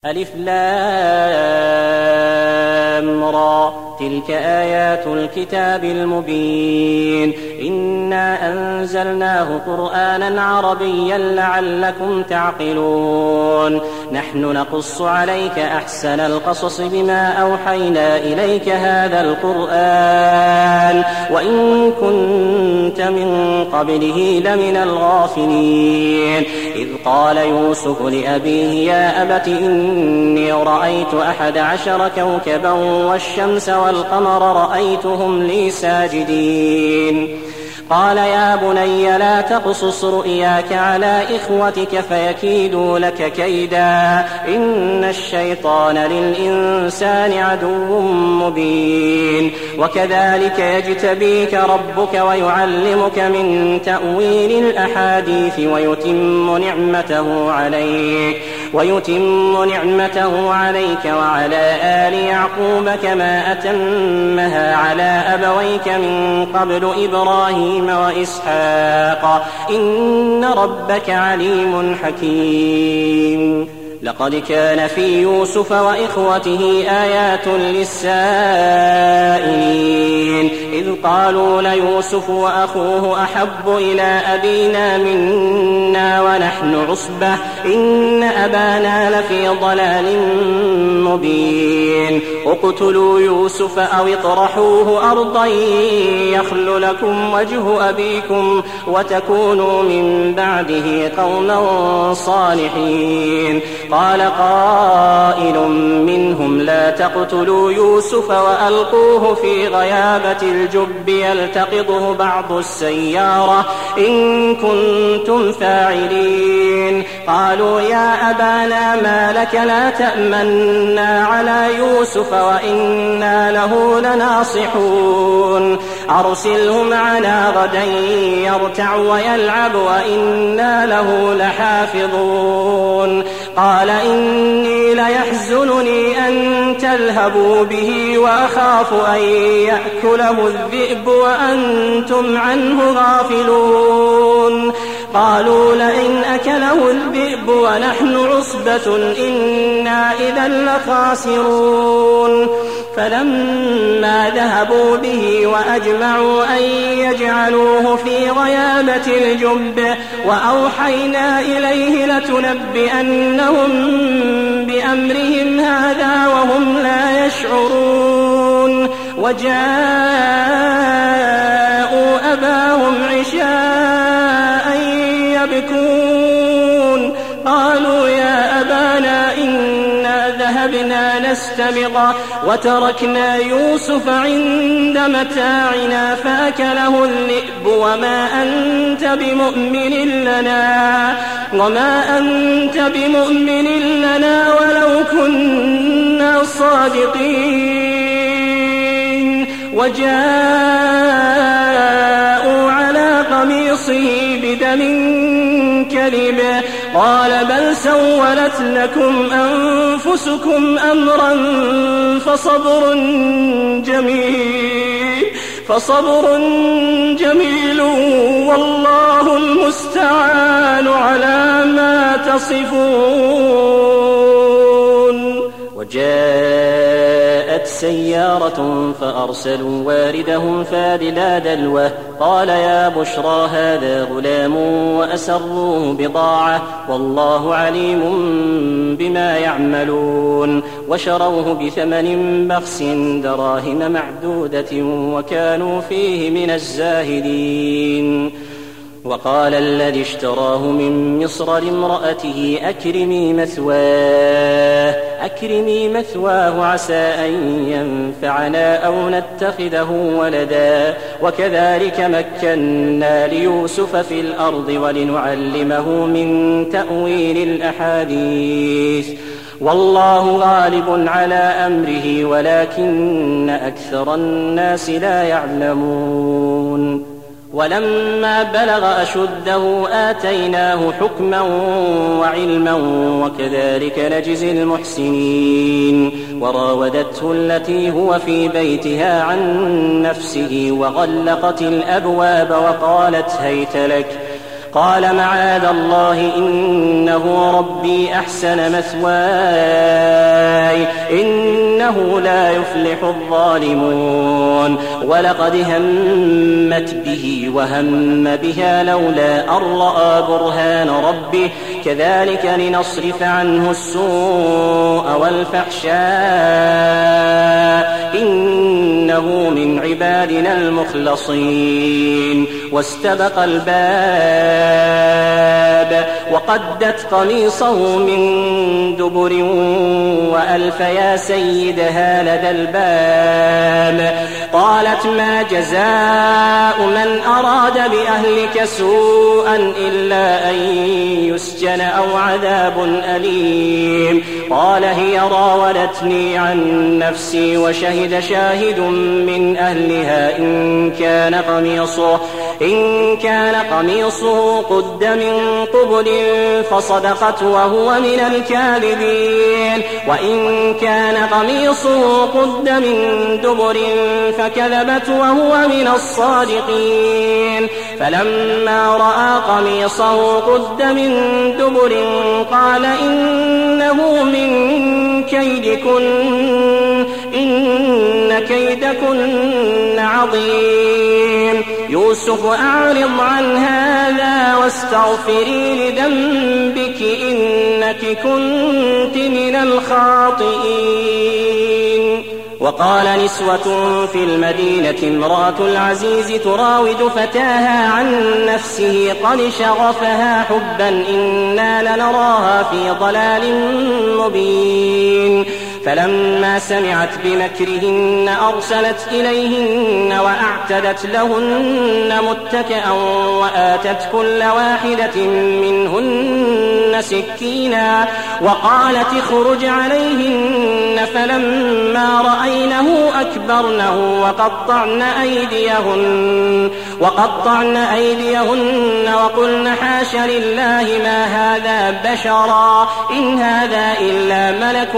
ألف لام را تلك آيات الكتاب المبين إنا أنزلناه قرآنا عربيا لعلكم تعقلون نحن نقص عليك أحسن القصص بما أوحينا إليك هذا القرآن وإن كنت من قبله لمن الغافلين إذ قال يوسف لأبيه يا أبت إني رأيت 11 كوكبا والشمس والقمر رأيتهم لي ساجدين قال يا بني لا تقصص رؤياك على إخوتك فيكيدوا لك كيدا إن الشيطان للإنسان عدو مبين وكذلك يجتبيك ربك ويعلمك من تأويل الأحاديث ويتم نعمته عليك وعلى آل يعقوب كما أتمها على أبويك من قبل إبراهيم وإسحاق إن ربك عليم حكيم لقد كان في يوسف وإخوته آيات للسائلين إذ قالوا ليوسف وأخوه أحب إلى أبينا منا ونحن عصبة إن أبانا لفي ضلال مبين اقتلوا يوسف أو اطرحوه أرضا يخل لكم وجه أبيكم وتكونوا من بعده قوما صالحين قال قائل منهم لا تقتلوا يوسف وألقوه في غيابة الجب يلتقطه بعض السيارة إن كنتم فاعلين قالوا يا أبانا ما لك لا تأمنا على يوسف وإنا له لناصحون أرسله معنا غدا يرتع ويلعب وإنا له لحافظون قال إني ليحزنني أن تذهبوا به وأخاف أن يأكله الذئب وأنتم عنه غافلون قالوا لئن أكله الذئب ونحن عصبة إنا إذا لخاسرون فلما ذهبوا به وأجمعوا أن يجعلوه في غيابة الجب وأوحينا إليه لتنبئنهم بأمرهم هذا وهم لا يشعرون وجاءوا أباهم عشاء يبكون قالوا يا أبانا إنا ذهبنا نستبق وتركنا يوسف عند متاعنا فأكله الذئب وما أنت بمؤمن لنا ولو كنا صادقين وجاءوا على قميصه بدم كذب قال بل سولت لكم أنفسكم أمرا فصبر جميل والله المستعان على ما تصفون وجاءت سيارة فأرسلوا واردهم فادلى دلوه قال يا بشرى هذا غلام وأسروه بضاعة والله عليم بما يعملون وشروه بثمن بخس دراهم معدودة وكانوا فيه من الزاهدين وقال الذي اشتراه من مصر لامرأته أكرمي مثواه عسى أن ينفعنا أو نتخذه ولدا وكذلك مكنا ليوسف في الأرض ولنعلمه من تأويل الأحاديث والله غالب على أمره ولكن أكثر الناس لا يعلمون ولما بلغ أشده آتيناه حكما وعلما وكذلك نجزي المحسنين وراودته التي هو في بيتها عن نفسه وغلقت الأبواب قال معاذ الله إنه ربي أحسن مثواي إنه لا يفلح الظالمون ولقد همت به وهم بها لولا أن رأى برهان ربه كذلك لنصرف عنه السوء والفحشاء إنه من عبادنا المخلصين واستبق الباب وقدت قميصه من دبر وألف يا سيدها لدى الباب قالت ما جزاء من أراد بأهلك سوءا إلا أن يسجن أو عذاب أليم قال هي راودتني عن نفسي وشهد شاهد من أهلها إن كان قميصه قد من قبل فصدقت وهو من الكاذبين وإن كان قميصه قد من دبر فكذبت وهو من الصادقين فلما رأى قميصه قد من دبر قال إنه من كيدكن إن كيدكن عظيم يوسف أعرض عن هذا واستغفري لذنبك إنك كنت من الخاطئين وقال نسوة في المدينة امرأة العزيز تراود فتاها عن نفسه قد شغفها حبا إنا لنراها في ضلال مبين فلما سمعت بمكرهن أرسلت إليهن وأعتدت لهن متكئا وآتت كل واحدة منهن سكينا وقالت اخرج عليهن فلما رأينه أكبرنه وقطعن أيديهن وقلن حاش لله ما هذا بشرا إن هذا إلا ملك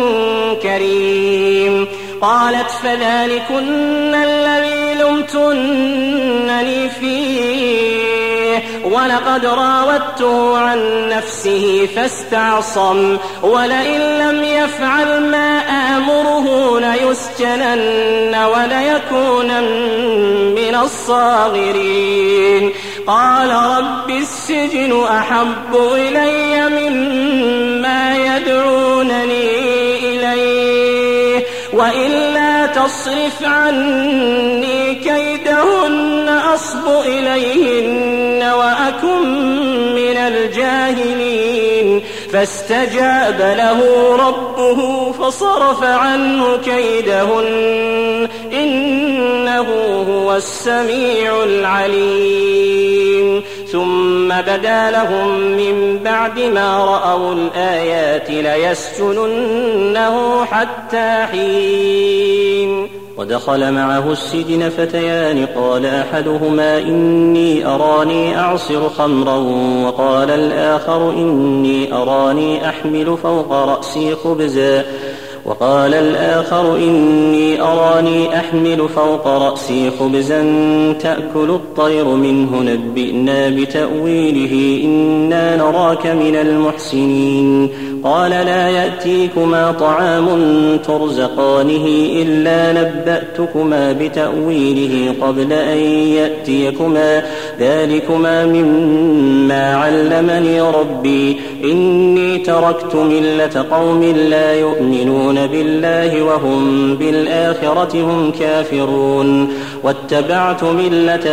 كريم قالت فذلكن الذي لمتنني فيه ولقد راودته عن نفسه فاستعصم ولئن لم يفعل ما آمره ليسجنن وليكونن من الصاغرين قال رب السجن أحب إلي مما يدعونني إليه وإلا تصرف عني كيدهن أصب إليهن وأكن من الجاهلين فاستجاب له ربه فصرف عنه كيدهن إنه هو السميع العليم ثم بدا لهم من بعد ما رأوا الآيات ليسجننه حتى حين ودخل معه السجن فتيان قال أحدهما إني أراني أعصر خمرا وقال الآخر إني أراني أحمل فوق رأسي خبزا تأكل الطير منه نبئنا بتأويله إنا نراك من المحسنين قال لا يأتيكما طعام ترزقانه إلا نبأتكما بتأويله قبل أن يأتيكما ذلكما مما علمني ربي إني تركت ملة قوم لا يؤمنون بالله وهم بالآخرة هم كافرون واتبعت ملة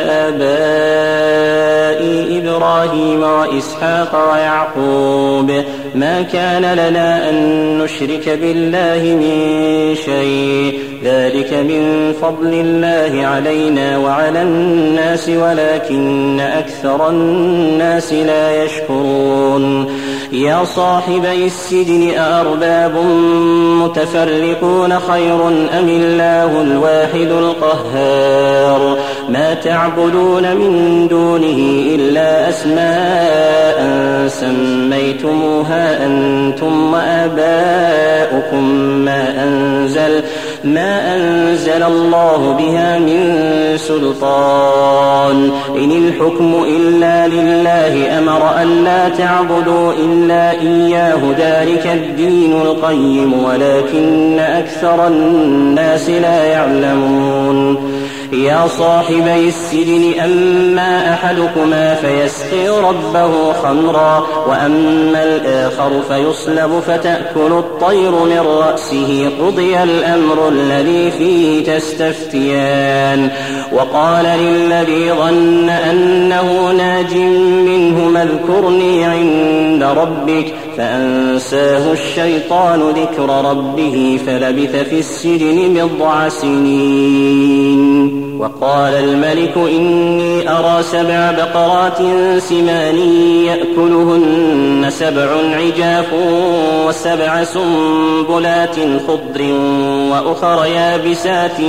آبائي إبراهيم وإسحاق ويعقوب ما كان لنا أن نشرك بالله من شيء ذلك من فضل الله علينا وعلى الناس ولكن أكثر الناس لا يشكرون يا صاحبي السجن أأرباب متفرقون خير أم الله الواحد القهار ما تعبدون من دونه إلا أسماء سميتموها أنتم وآباؤكم ما أنزل الله بها من سلطان إن الحكم إلا لله أمر ألا تعبدوا إلا إياه ذلك الدين القيم ولكن أكثر الناس لا يعلمون يا صاحبي السجن أما أحدكما فيسقي ربه خمرا وأما الآخر فيصلب فتأكل الطير من رأسه قضي الأمر الذي فيه تستفتيان وقال للذي ظن أنه ناج منهما اذكرني عند ربك فأنساه الشيطان ذكر ربه فلبث في السجن 9 سنين وقال الملك إني أرى 7 بقرات سمان يأكلهن 7 عجاف و7 سنبلات خضر وأخر يابسات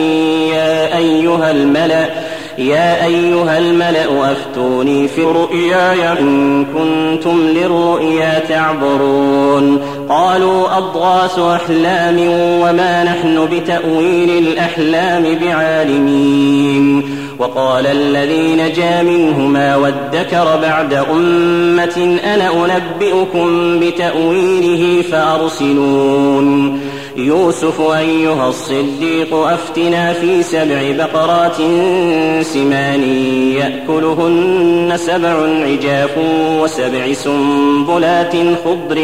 يا أيها الملأ أفتوني في رؤياي إن كنتم للرؤيا تعبرون قالوا أضغاث أحلام وما نحن بتأويل الأحلام بعالمين وقال الذي نجا منهما وادكر بعد أمة أنا أنبئكم بتأويله فأرسلون يوسف أيها الصديق أفتنا في 7 بقرات سمان يأكلهن 7 عجاف و7 سنبلات خضر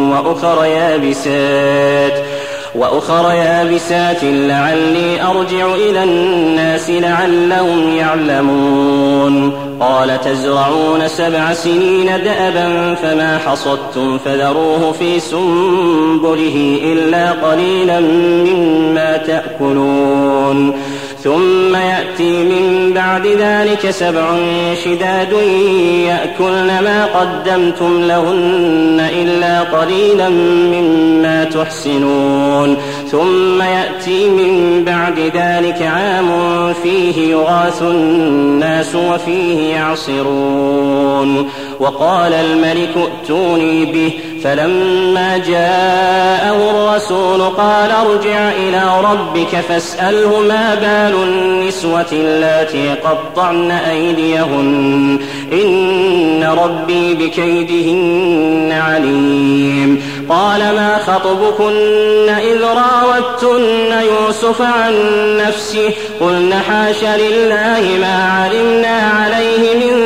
وأخر يابسات لعلي أرجع إلى الناس لعلهم يعلمون قال تزرعون 7 سنين دأبا فما حصدتم فذروه في سنبله إلا قليلا مما تأكلون ثم يأتي من بعد ذلك 7 شداد يأكلن ما قدمتم لهن إلا قليلا مما تحسنون ثم يأتي من بعد ذلك عام فيه يغاث الناس وفيه يعصرون وقال الملك ائتوني به فلما جاءه الرسول قال ارجع إلى ربك فاسأله ما بال النسوة اللاتي قطعن أيديهن إن ربي بكيدهن عليم قال ما خطبكن إذ راوتن يوسف عن نفسه قلن حاش لله ما علمنا عليه من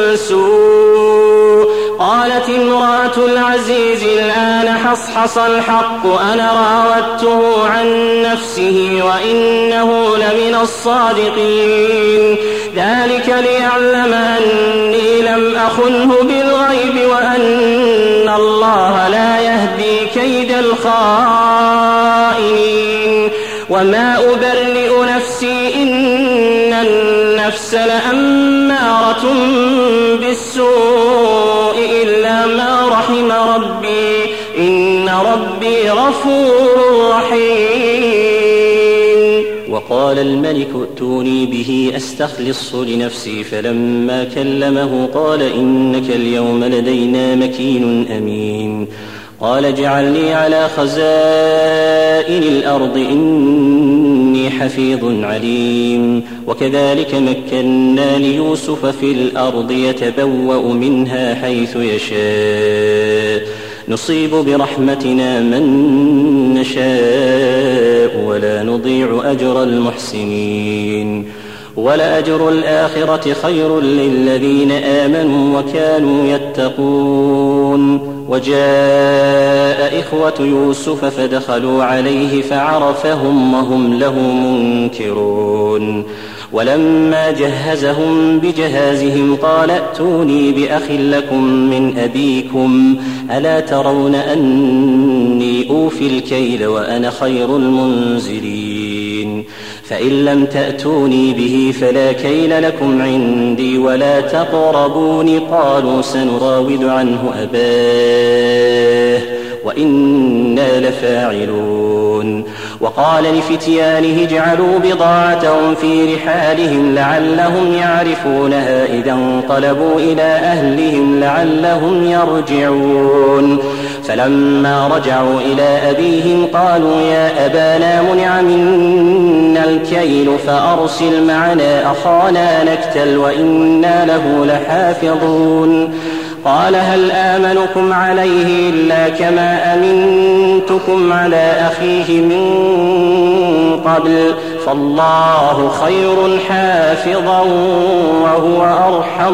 سوء قالت امرأة العزيز الآن حصحص الحق أنا راودته عن نفسه وإنه لمن الصادقين ذلك ليعلم أني لم أخنه بالغيب وأن الله لا يهدي كيد الخائنين وما أبرئ نفسي إن النفس لأمارة بالسوء إلا ما رحم ربي إن ربي غفور رحيم وقال الملك ائتوني به أستخلصه لنفسي فلما كلمه قال إنك اليوم لدينا مكين أمين قال اجعلني على خزائن الأرض إني حفيظ عليم وكذلك مكنا ليوسف في الأرض يتبوأ منها حيث يشاء نصيب برحمتنا من نشاء ولا نضيع أجر المحسنين ولأجر الآخرة خير للذين آمنوا وكانوا يتقون وجاء إخوة يوسف فدخلوا عليه فعرفهم وهم له منكرون ولما جهزهم بجهازهم قال ائتوني بأخ لكم من أبيكم ألا ترون أني أوفي الكيل وأنا خير المنزلين فإن لم تأتوني به فلا كيل لكم عندي ولا تقربون قالوا سنراود عنه أباه وإنا لفاعلون. وقال لفتيانه اجعلوا بضاعتهم في رحالهم لعلهم يعرفونها إذا انقلبوا إلى أهلهم لعلهم يرجعون. فلما رجعوا إلى أبيهم قالوا يا أبانا منع منا الكيل فأرسل معنا أخانا نكتل وإنا له لحافظون. قال هل آمنكم عليه إلا كما أمنتكم على أخيه من قبل فالله خير حافظا وهو أرحم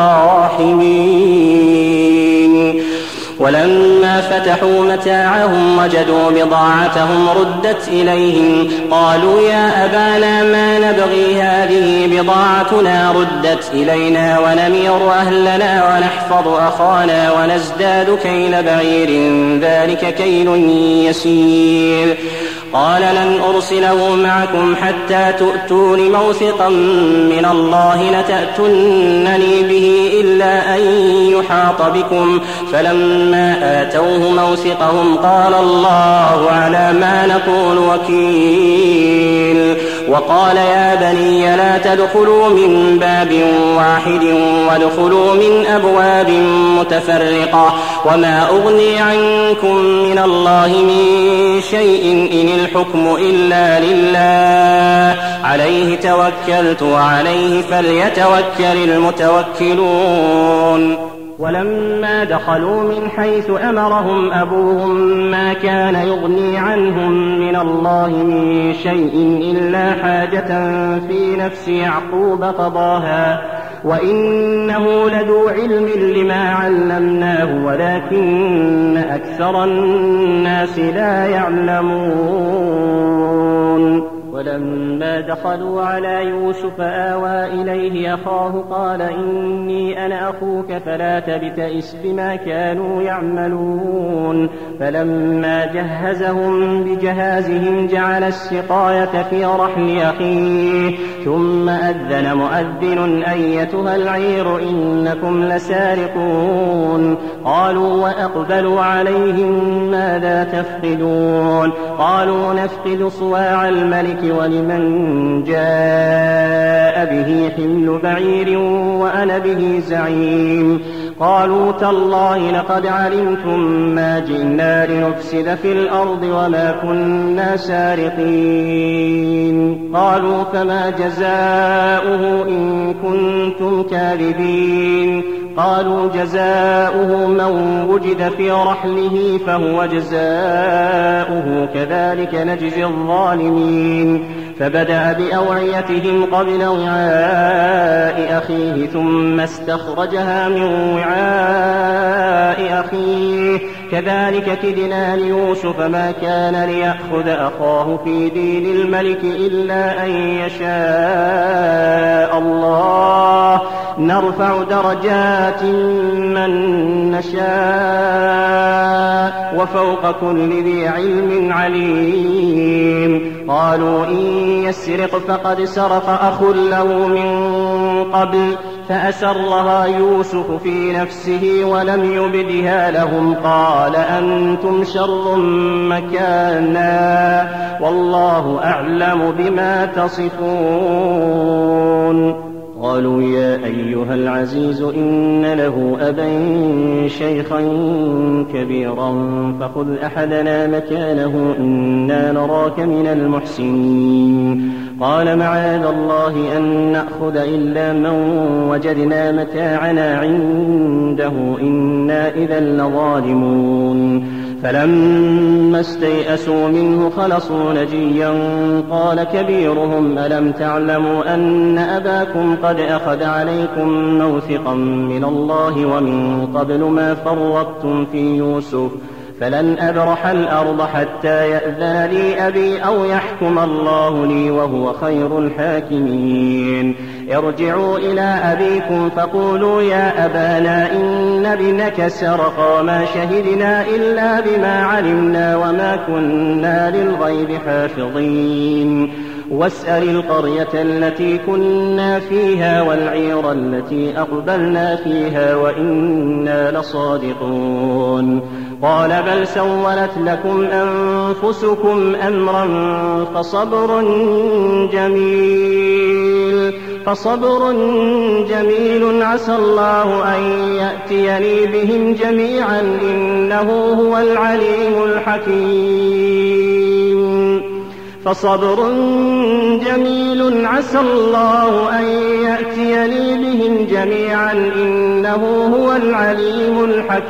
الراحمين. ولما فتحوا متاعهم وجدوا بضاعتهم ردت إليهم قالوا يا أبانا ما نبغي هذه بضاعتنا ردت إلينا ونمير أهلنا ونحفظ أخانا ونزداد كيل بعير ذلك كيل يسير. قال لن أرسله معكم حتى تؤتون موثقا من الله لتأتونني به إلا أن يحاط بكم. فلما آتوه موثقهم قال الله على ما نقول وكيل. وقال يا بني لا تدخلوا من باب واحد وادخلوا من أبواب متفرقة وما أغني عنكم من الله من شيء إن الحكم إلا لله عليه توكلت وعليه فليتوكل المتوكلون. ولما دخلوا من حيث أمرهم أبوهم ما كان يغني عنهم من الله من شيء إلا حاجة في نفس يعقوب قضاها وإنه لذو علم لما علمناه ولكن أكثر الناس لا يعلمون. ولما دخلوا على يوسف آوى إليه أخاه قال إني أنا أخوك فلا تبتئس بما كانوا يعملون. فلما جهزهم بجهازهم جعل السقاية في رحل أخيه ثم أذن مؤذن أيتها العير إنكم لسارقون. قالوا وأقبلوا عليهم ماذا تفقدون قالوا نفقد صواع الملك ولمن جاء به حمل بعير وأنا به زعيم. قالوا تالله لقد علمتم ما جئنا لنفسد في الأرض وما كنا سارقين. قالوا فما جزاؤه إن كنتم كاذبين. قالوا جزاؤه من وجد في رحله فهو جزاؤه كذلك نجزي الظالمين. فبدأ بأوعيتهم قبل وعاء أخيه ثم استخرجها من وعاء أخيه كذلك كدنا ليوسف ما كان ليأخذ أخاه في دين الملك إلا أن يشاء الله نرفع درجات من نشاء وفوق كل ذي علم عليم. قالوا إن يسرق فقد سرق أخ له من قبل فأسرها يوسف في نفسه ولم يبدها لهم قال أنتم شر مكانا والله أعلم بما تصفون. قالوا يا أيها العزيز إن له أبا شيخا كبيرا فخذ أحدنا مكانه إنا نراك من المحسنين. قال معاذ الله أن نأخذ إلا من وجدنا متاعنا عنده إنا إذا لظالمون. فلما استيئسوا منه خلصوا نجيا قال كبيرهم ألم تعلموا أن أباكم قد أخذ عليكم موثقا من الله ومن قبل ما فرطتم في يوسف فلن أبرح الأرض حتى يأذن لي أبي أو يحكم الله لي وهو خير الحاكمين. ارجعوا إلى أبيكم فقولوا يا أبانا إن ابنك سرق وما شهدنا إلا بما علمنا وما كنا للغيب حافظين. واسأل القرية التي كنا فيها والعير التي أقبلنا فيها وإنا لصادقون. قال بل سولت لكم أنفسكم أمرا فصبر جميل عسى الله أن يأتيني بهم جميعا إنه هو العليم الحكيم فصبر جميل عسى الله أن يأتيني بهم جميعا إنه هو العليم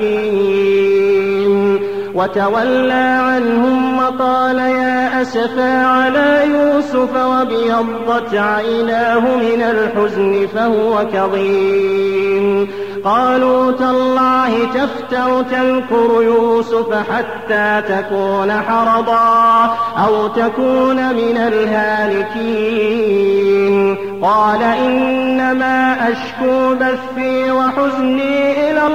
الحكيم وتولى عنهم وقال يا أسفى على يوسف وابيضت عيناه من الحزن فهو كظيم قالوا تالله تفتأ تذكر يوسف حتى تكون حرضا أو تكون من الهالكين قال إنما أشكو بثي وحزني إلى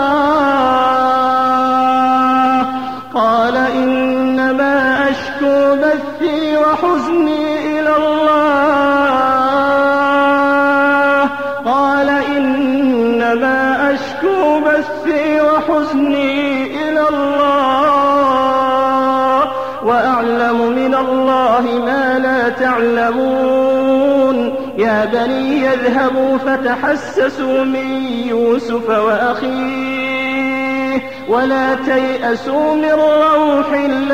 الله وأعلم من الله ما لا تعلمون يا بني يذهبوا فتحسسوا من يوسف وأخيه ولا تيأسوا من روح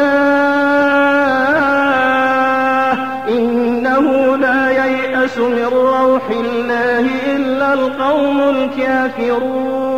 الله إنه لا ييأس من روح الله إلا القوم الكافرون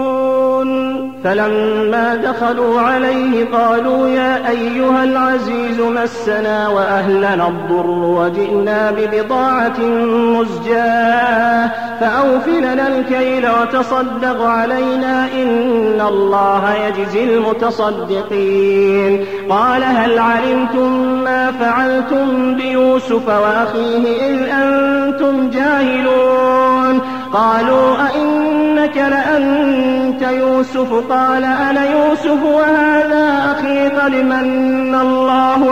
فلما دخلوا عليه قالوا يا أيها العزيز مسنا وأهلنا الضر وجئنا ببضاعة مزجاة فأوف لنا الكيل وتصدق علينا إن الله يجزي المتصدقين قال هل علمتم ما فعلتم بيوسف وأخيه إذ أنتم جاهلون قالوا أئنك لأنت يوسف قال أنا يوسف وهذا أخي قد من الله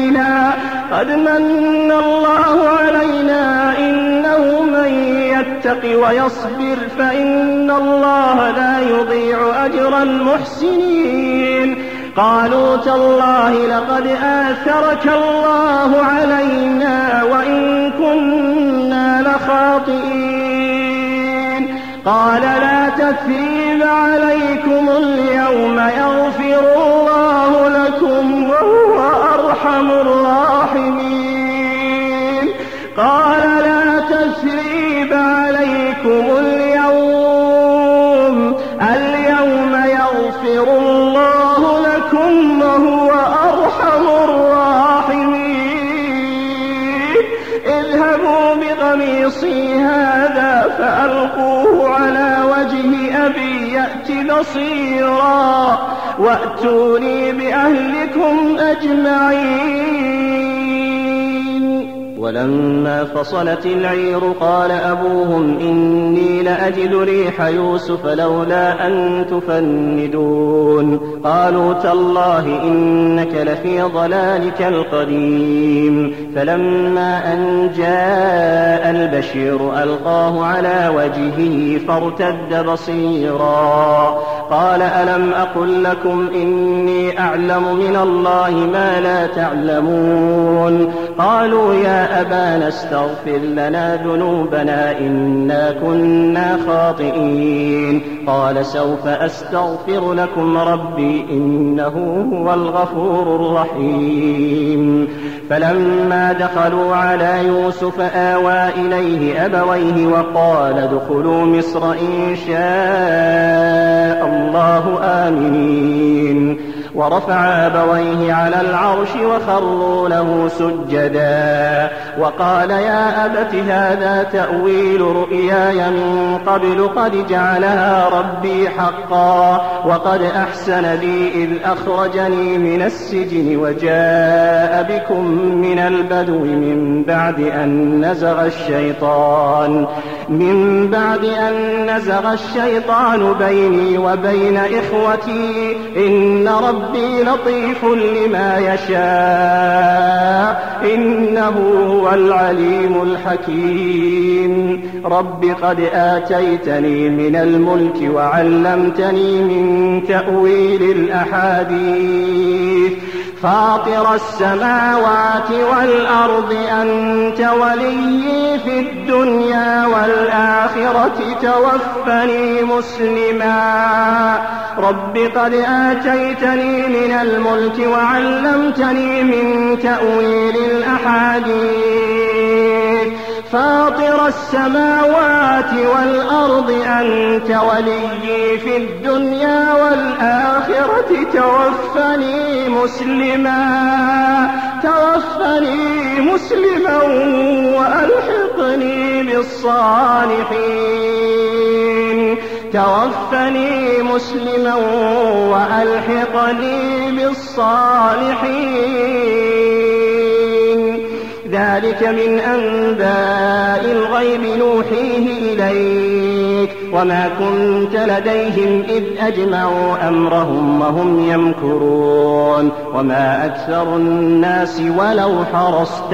علينا إنه من يتق ويصبر فإن الله لا يضيع أجر المحسنين قالوا تالله لقد آثرك الله علينا وإن كنا لخاطئين قال لا تثريب عليكم اليوم يغفر الله لكم وهو أرحم الراحمين قال لا تثريب عليكم اليوم يغفر الله لكم وهو أرحم الراحمين اذهبوا بقميصي هذا فألقوه على وجه أبي يأت بصيرا وأتوني بأهلكم أجمعين ولما فصلت العير قال أبوهم إني لأجد ريح يوسف لولا أن تفندون قالوا تالله إنك لفي ضلالك القديم فلما أن جاء البشير ألقاه على وجهه فارتد بصيرا قال ألم أقل لكم إني أعلم من الله ما لا تعلمون قالوا يا أبانا استغفر لنا ذنوبنا إنا كنا خاطئين قال سوف أستغفر لكم ربي إنه هو الغفور الرحيم فلما دخلوا على يوسف آوى إليه أبويه وقال ادخلوا مصر إن شاء الله آمنين ورفع أبويه على العرش وخروا له سجدا وقال يا أبت هذا تأويل رؤياي من قبل قد جعلها ربي حقا وقد أحسن بي إذ أخرجني من السجن وجاء بكم من البدو من بعد أن نزغ الشيطان بيني وبين إخوتي إن ربي لطيف لما يشاء إنه هو العليم الحكيم رب قد آتيتني من الملك وعلمتني من تأويل الأحاديث فاطر السماوات والأرض أنت ولي في الدنيا والآخرة توفني مسلما رب قد آتيتني من الملك وعلمتني من تأويل الأحاديث فاطر السماوات والأرض أنت ولي في الدنيا والآخرة توفني مسلما وألحقني بالصالحين ذلك من أنباء الغيب نوحيه إليك وما كنت لديهم إذ أجمعوا أمرهم وهم يمكرون وما أكثر الناس ولو حرصت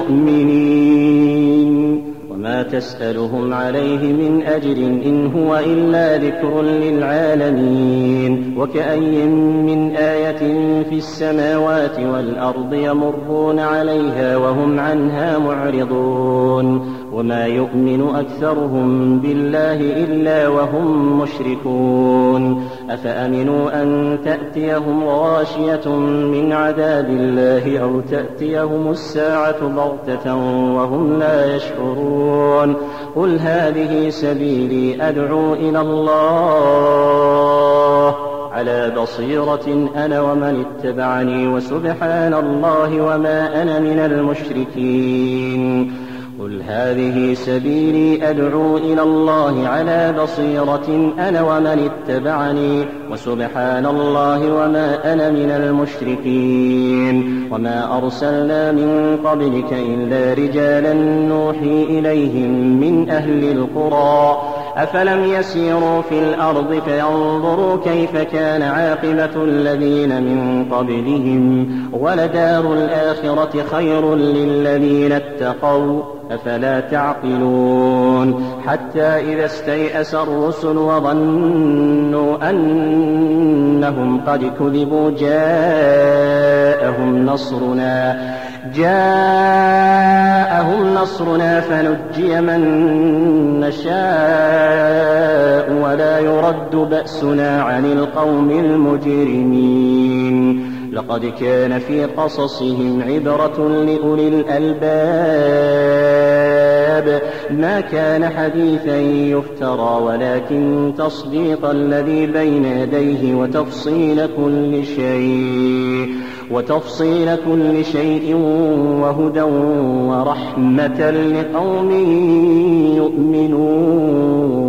بمؤمنين وما تسألهم عليه من أجر إن هو إلا ذكر للعالمين وكأي من آية في السماوات والأرض يمرون عليها وهم عنها معرضون وما يؤمن أكثرهم بالله إلا وهم مشركون أفأمنوا أن تأتيهم غاشية من عذاب الله أو تأتيهم الساعة بغتة وهم لا يشعرون قل هذه سبيلي أدعو إلى الله على بصيرة أنا ومن اتبعني وسبحان الله وما أنا من المشركين قل هذه سبيلي أدعو إلى الله على بصيرة أنا ومن اتبعني وسبحان الله وما أنا من المشركين وما أرسلنا من قبلك إلا رجالا نوحي إليهم من أهل القرى أفلم يسيروا في الأرض فينظروا كيف كان عاقبة الذين من قبلهم ولدار الآخرة خير للذين اتقوا أفلا تعقلون حتى إذا استيأس الرسل وظنوا أنهم قد كذبوا جاءهم نصرنا فنجي من نشاء ولا يرد بأسنا عن القوم المجرمين لقد كان في قصصهم عبرة لأولي الألباب ما كان حديثا يفترى ولكن تصديق الذي بين يديه وتفصيل كل شيء وهدى ورحمة لقوم يؤمنون